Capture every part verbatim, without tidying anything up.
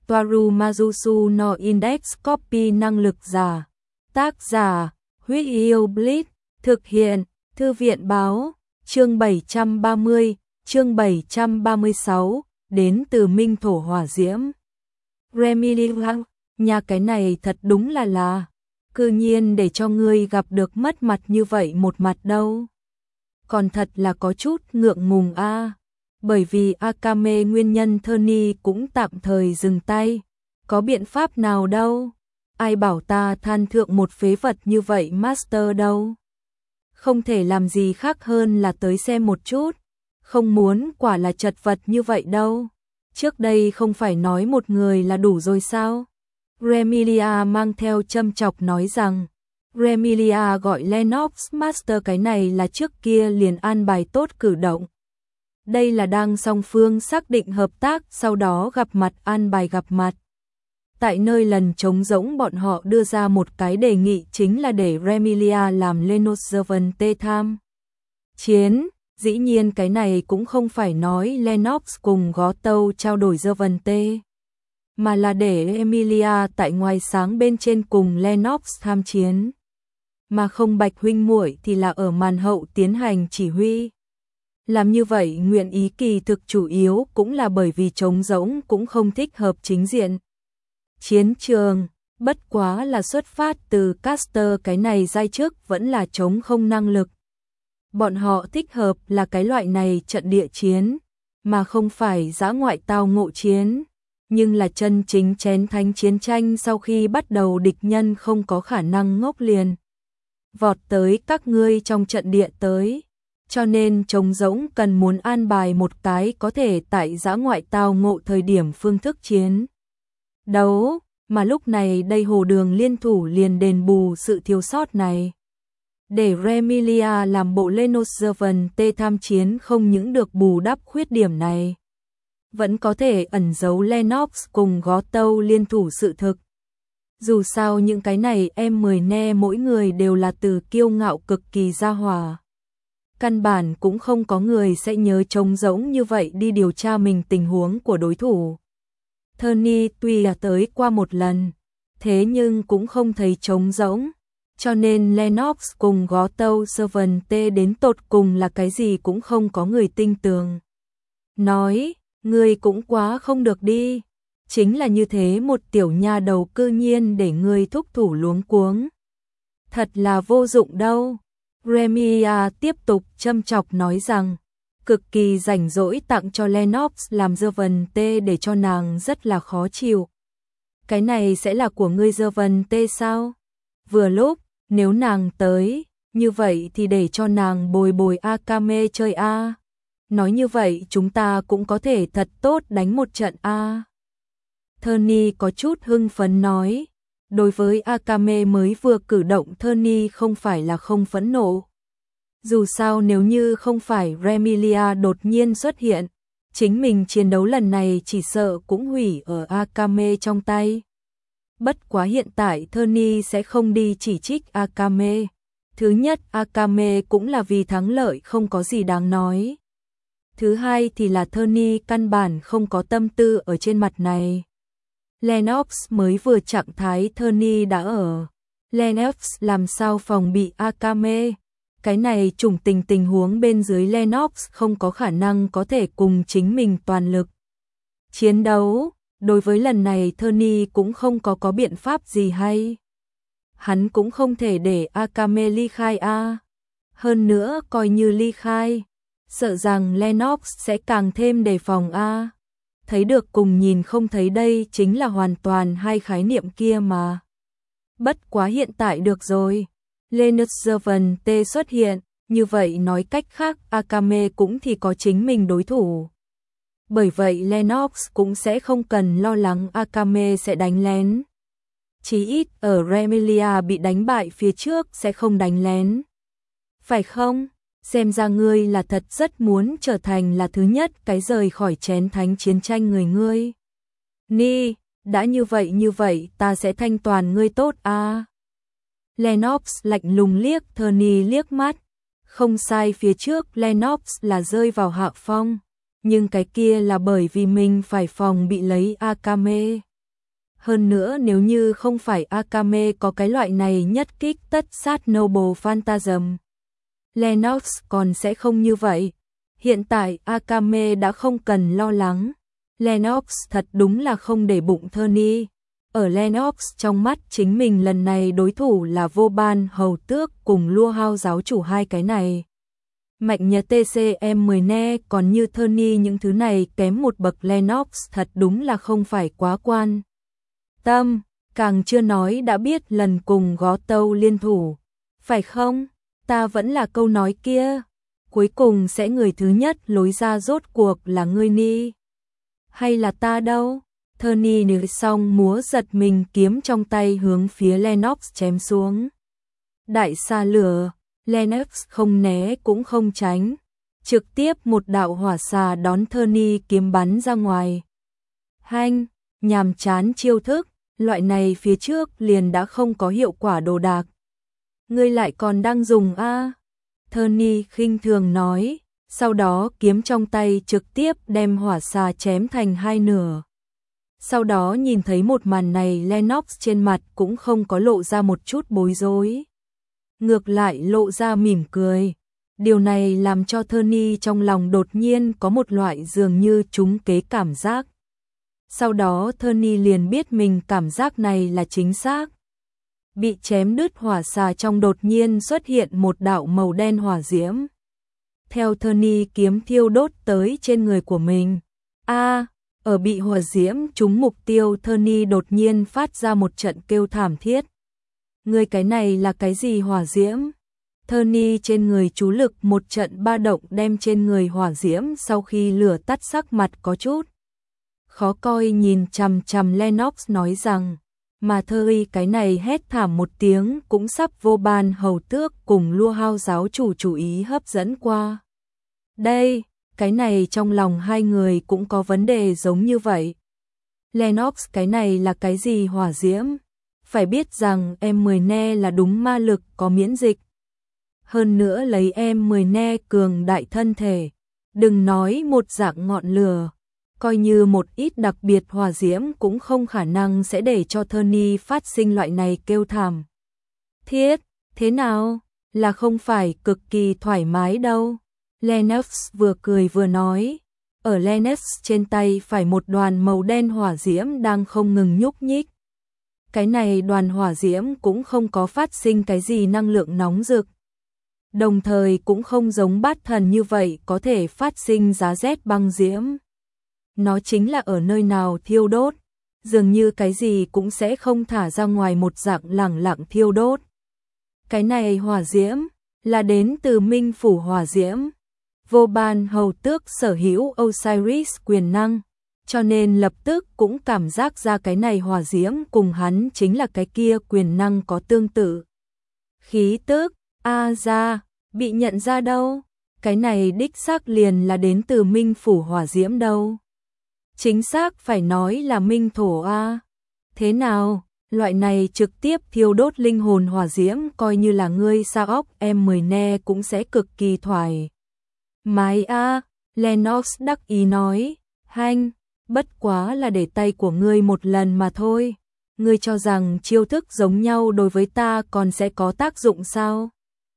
Toaru Majusu no Index Copy năng lực giả. Tác giả, Huyết Yêu Blitz, thực hiện, Thư viện báo, chương bảy trăm ba mươi, chương bảy trăm ba mươi sáu, đến từ Minh Thổ Hỏa Diễm. Remiliang, nhà cái này thật đúng là là, cư nhiên để cho ngươi gặp được mất mặt như vậy một mặt đâu. Còn thật là có chút ngượng ngùng a. Bởi vì Akame nguyên nhân Tony cũng tạm thời dừng tay, có biện pháp nào đâu. Ai bảo ta than thượng một phế vật như vậy Master đâu. Không thể làm gì khác hơn là tới xem một chút, không muốn quả là chật vật như vậy đâu. Trước đây không phải nói một người là đủ rồi sao? Remilia mang theo châm chọc nói rằng, Remilia gọi Lennox Master cái này là trước kia liền an bài tốt cử động. Đây là đang song phương xác định hợp tác, sau đó gặp mặt an bài gặp mặt. Tại nơi lần trống rỗng bọn họ đưa ra một cái đề nghị chính là để Remilia làm Lennox Gervonta tham chiến. Dĩ nhiên cái này cũng không phải nói Lennox cùng Gó Tâu trao đổi Gervonta, mà là để Emilia tại ngoài sáng bên trên cùng Lennox tham chiến. Mà không Bạch huynh muội thì là ở màn hậu tiến hành chỉ huy. Làm như vậy nguyện ý kỳ thực chủ yếu cũng là bởi vì trống rỗng cũng không thích hợp chính diện chiến trường, bất quá là xuất phát từ caster cái này giai trước vẫn là chống không năng lực. Bọn họ thích hợp là cái loại này trận địa chiến, mà không phải dã ngoại tao ngộ chiến, nhưng là chân chính chén thánh chiến tranh sau khi bắt đầu địch nhân không có khả năng ngốc liền vọt tới các ngươi trong trận địa tới. Cho nên trống rỗng cần muốn an bài một cái có thể tại dã ngoại tao ngộ thời điểm phương thức chiến đấu, mà lúc này đây Hồ Đường liên thủ liền đền bù sự thiếu sót này. Để Remilia làm bộ Lennox Gervonta tham chiến không những được bù đắp khuyết điểm này, vẫn có thể ẩn giấu Lennox cùng Gó Tâu liên thủ sự thực. Dù sao những cái này em mười ne mỗi người đều là từ kiêu ngạo cực kỳ ra hòa. Căn bản cũng không có người sẽ nhớ trống rỗng như vậy đi điều tra mình tình huống của đối thủ. Tony tuy là tới qua một lần, thế nhưng cũng không thấy trống rỗng, cho nên Lennox cùng Gó Tâu Gervonta đến tột cùng là cái gì cũng không có người tin tưởng. Nói, ngươi cũng quá không được đi, chính là như thế một tiểu nha đầu cư nhiên để ngươi thúc thủ luống cuống. Thật là vô dụng đâu. Remilia tiếp tục châm chọc nói rằng, cực kỳ rảnh rỗi tặng cho Lennox làm Gervonta để cho nàng rất là khó chịu. Cái này sẽ là của ngươi Gervonta sao? Vừa lúc, nếu nàng tới, như vậy thì để cho nàng bồi bồi Akame chơi a. Nói như vậy chúng ta cũng có thể thật tốt đánh một trận a. Tony có chút hưng phấn nói. Đối với Akame mới vừa cử động Tony không phải là không phẫn nộ. Dù sao nếu như không phải Remilia đột nhiên xuất hiện, chính mình chiến đấu lần này chỉ sợ cũng hủy ở Akame trong tay. Bất quá hiện tại Tony sẽ không đi chỉ trích Akame. Thứ nhất, Akame cũng là vì thắng lợi không có gì đáng nói. Thứ hai thì là Tony căn bản không có tâm tư ở trên mặt này. Lennox mới vừa trạng thái Tony đã ở. Lennox làm sao phòng bị Akame? Cái này trùng tình tình huống bên dưới Lennox không có khả năng có thể cùng chính mình toàn lực chiến đấu. Đối với lần này Tony cũng không có có biện pháp gì hay. Hắn cũng không thể để Akame ly khai a. Hơn nữa coi như ly khai, sợ rằng Lennox sẽ càng thêm đề phòng a. Thấy được cùng nhìn không thấy đây chính là hoàn toàn hai khái niệm kia mà. Bất quá hiện tại được rồi. Lennox Gervonta xuất hiện, như vậy nói cách khác Akame cũng thì có chính mình đối thủ. Bởi vậy Lennox cũng sẽ không cần lo lắng Akame sẽ đánh lén. Chí ít ở Remilia bị đánh bại phía trước sẽ không đánh lén. Phải không? Xem ra ngươi là thật rất muốn trở thành là thứ nhất cái rời khỏi chén thánh chiến tranh người ngươi. Ni, đã như vậy như vậy ta sẽ thanh toàn ngươi tốt a. Lennox lạnh lùng liếc Tony liếc mắt. Không sai, phía trước Lennox là rơi vào hạ phong, nhưng cái kia là bởi vì mình phải phòng bị lấy Akame. Hơn nữa nếu như không phải Akame có cái loại này nhất kích tất sát Noble Phantasm, Lennox còn sẽ không như vậy. Hiện tại Akame đã không cần lo lắng. Lennox thật đúng là không để bụng Tony. Ở Lennox trong mắt chính mình lần này đối thủ là Vô Ban Hầu Tước cùng Lua Hao giáo chủ hai cái này. Mạnh nhật tê xê em mười ne còn như Tony những thứ này kém một bậc Lennox thật đúng là không phải quá quan tâm, càng chưa nói đã biết lần cùng Gó Tâu liên thủ. Phải không? Ta vẫn là câu nói kia. Cuối cùng sẽ người thứ nhất lối ra rốt cuộc là ngươi ni. Hay là ta đâu? Tony nói xong múa giật mình kiếm trong tay hướng phía Lennox chém xuống. Đại xa lửa, Lennox không né cũng không tránh. Trực tiếp một đạo hỏa xà đón Tony kiếm bắn ra ngoài. Hanh, nhàm chán chiêu thức, loại này phía trước liền đã không có hiệu quả đồ đạc. Ngươi lại còn đang dùng a? À? Tony khinh thường nói, sau đó kiếm trong tay trực tiếp đem hỏa xà chém thành hai nửa. Sau đó nhìn thấy một màn này Lennox trên mặt cũng không có lộ ra một chút bối rối. Ngược lại lộ ra mỉm cười. Điều này làm cho Tony trong lòng đột nhiên có một loại dường như trúng kế cảm giác. Sau đó Tony liền biết mình cảm giác này là chính xác. Bị chém đứt hỏa xà trong đột nhiên xuất hiện một đạo màu đen hỏa diễm. Theo Tony kiếm thiêu đốt tới trên người của mình. A, à, ở bị hỏa diễm trúng mục tiêu Tony đột nhiên phát ra một trận kêu thảm thiết. Người cái này là cái gì hỏa diễm? Tony trên người chú lực một trận ba động đem trên người hỏa diễm sau khi lửa tắt sắc mặt có chút khó coi nhìn chằm chằm Lennox nói rằng, mà Tony cái này hét thảm một tiếng cũng sắp Vô Ban Hầu Tước cùng Lua Hao giáo chủ chú ý hấp dẫn qua. Đây, cái này trong lòng hai người cũng có vấn đề giống như vậy. Lennox cái này là cái gì hỏa diễm? Phải biết rằng em mười ne là đúng ma lực có miễn dịch. Hơn nữa lấy em mười ne cường đại thân thể. Đừng nói một dạng ngọn lửa. Coi như một ít đặc biệt hỏa diễm cũng không khả năng sẽ để cho Tony phát sinh loại này kêu thảm thiết. Thế nào? Là không phải cực kỳ thoải mái đâu. Lennox vừa cười vừa nói. Ở Lennox trên tay phải một đoàn màu đen hỏa diễm đang không ngừng nhúc nhích. Cái này đoàn hỏa diễm cũng không có phát sinh cái gì năng lượng nóng rực. Đồng thời cũng không giống bát thần như vậy có thể phát sinh giá rét băng diễm. Nó chính là ở nơi nào thiêu đốt, dường như cái gì cũng sẽ không thả ra ngoài một dạng lẳng lặng thiêu đốt. Cái này hỏa diễm là đến từ Minh Phủ hỏa diễm. Vô Ban Hầu Tước sở hữu Osiris quyền năng, cho nên lập tức cũng cảm giác ra cái này hỏa diễm cùng hắn chính là cái kia quyền năng có tương tự. Khí tức, a ra, bị nhận ra đâu, cái này đích xác liền là đến từ Minh Phủ hỏa diễm đâu. Chính xác phải nói là Minh Thổ a. Thế nào, loại này trực tiếp thiêu đốt linh hồn hỏa diễm coi như là ngươi sao óc em mười ne cũng sẽ cực kỳ thoải mái a. Lennox đắc ý nói, hanh, bất quá là để tay của ngươi một lần mà thôi. Ngươi cho rằng chiêu thức giống nhau đối với ta còn sẽ có tác dụng sao?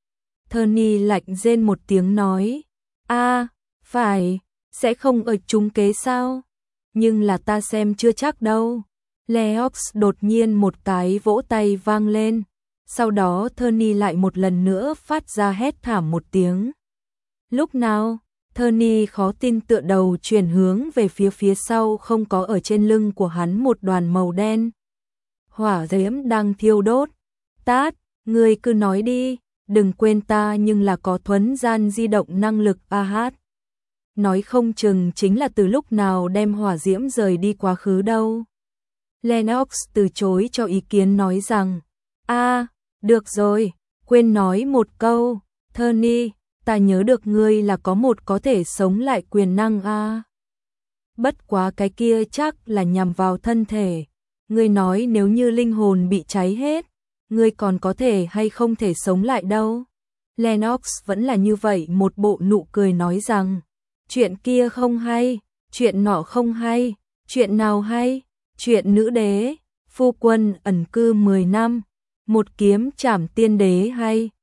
Tony lạnh rên một tiếng nói, a, phải, sẽ không ở trúng kế sao? Nhưng là ta xem chưa chắc đâu. Lennox đột nhiên một cái vỗ tay vang lên. Sau đó Tony lại một lần nữa phát ra hét thảm một tiếng. Lúc nào, Tony khó tin tựa đầu chuyển hướng về phía phía sau không có ở trên lưng của hắn một đoàn màu đen. Hỏa diễm đang thiêu đốt. Tát, ngươi cứ nói đi, đừng quên ta nhưng là có thuấn gian di động năng lực a hát. Nói không chừng chính là từ lúc nào đem hỏa diễm rời đi quá khứ đâu. Lennox từ chối cho ý kiến nói rằng, a, được rồi, quên nói một câu, Tony, ta nhớ được ngươi là có một có thể sống lại quyền năng a. Bất quá cái kia chắc là nhằm vào thân thể. Ngươi nói nếu như linh hồn bị cháy hết, ngươi còn có thể hay không thể sống lại đâu. Lennox vẫn là như vậy một bộ nụ cười nói rằng, chuyện kia không hay, chuyện nọ không hay, chuyện nào hay, chuyện nữ đế, Phu quân ẩn cư mười năm, một kiếm trảm tiên đế hay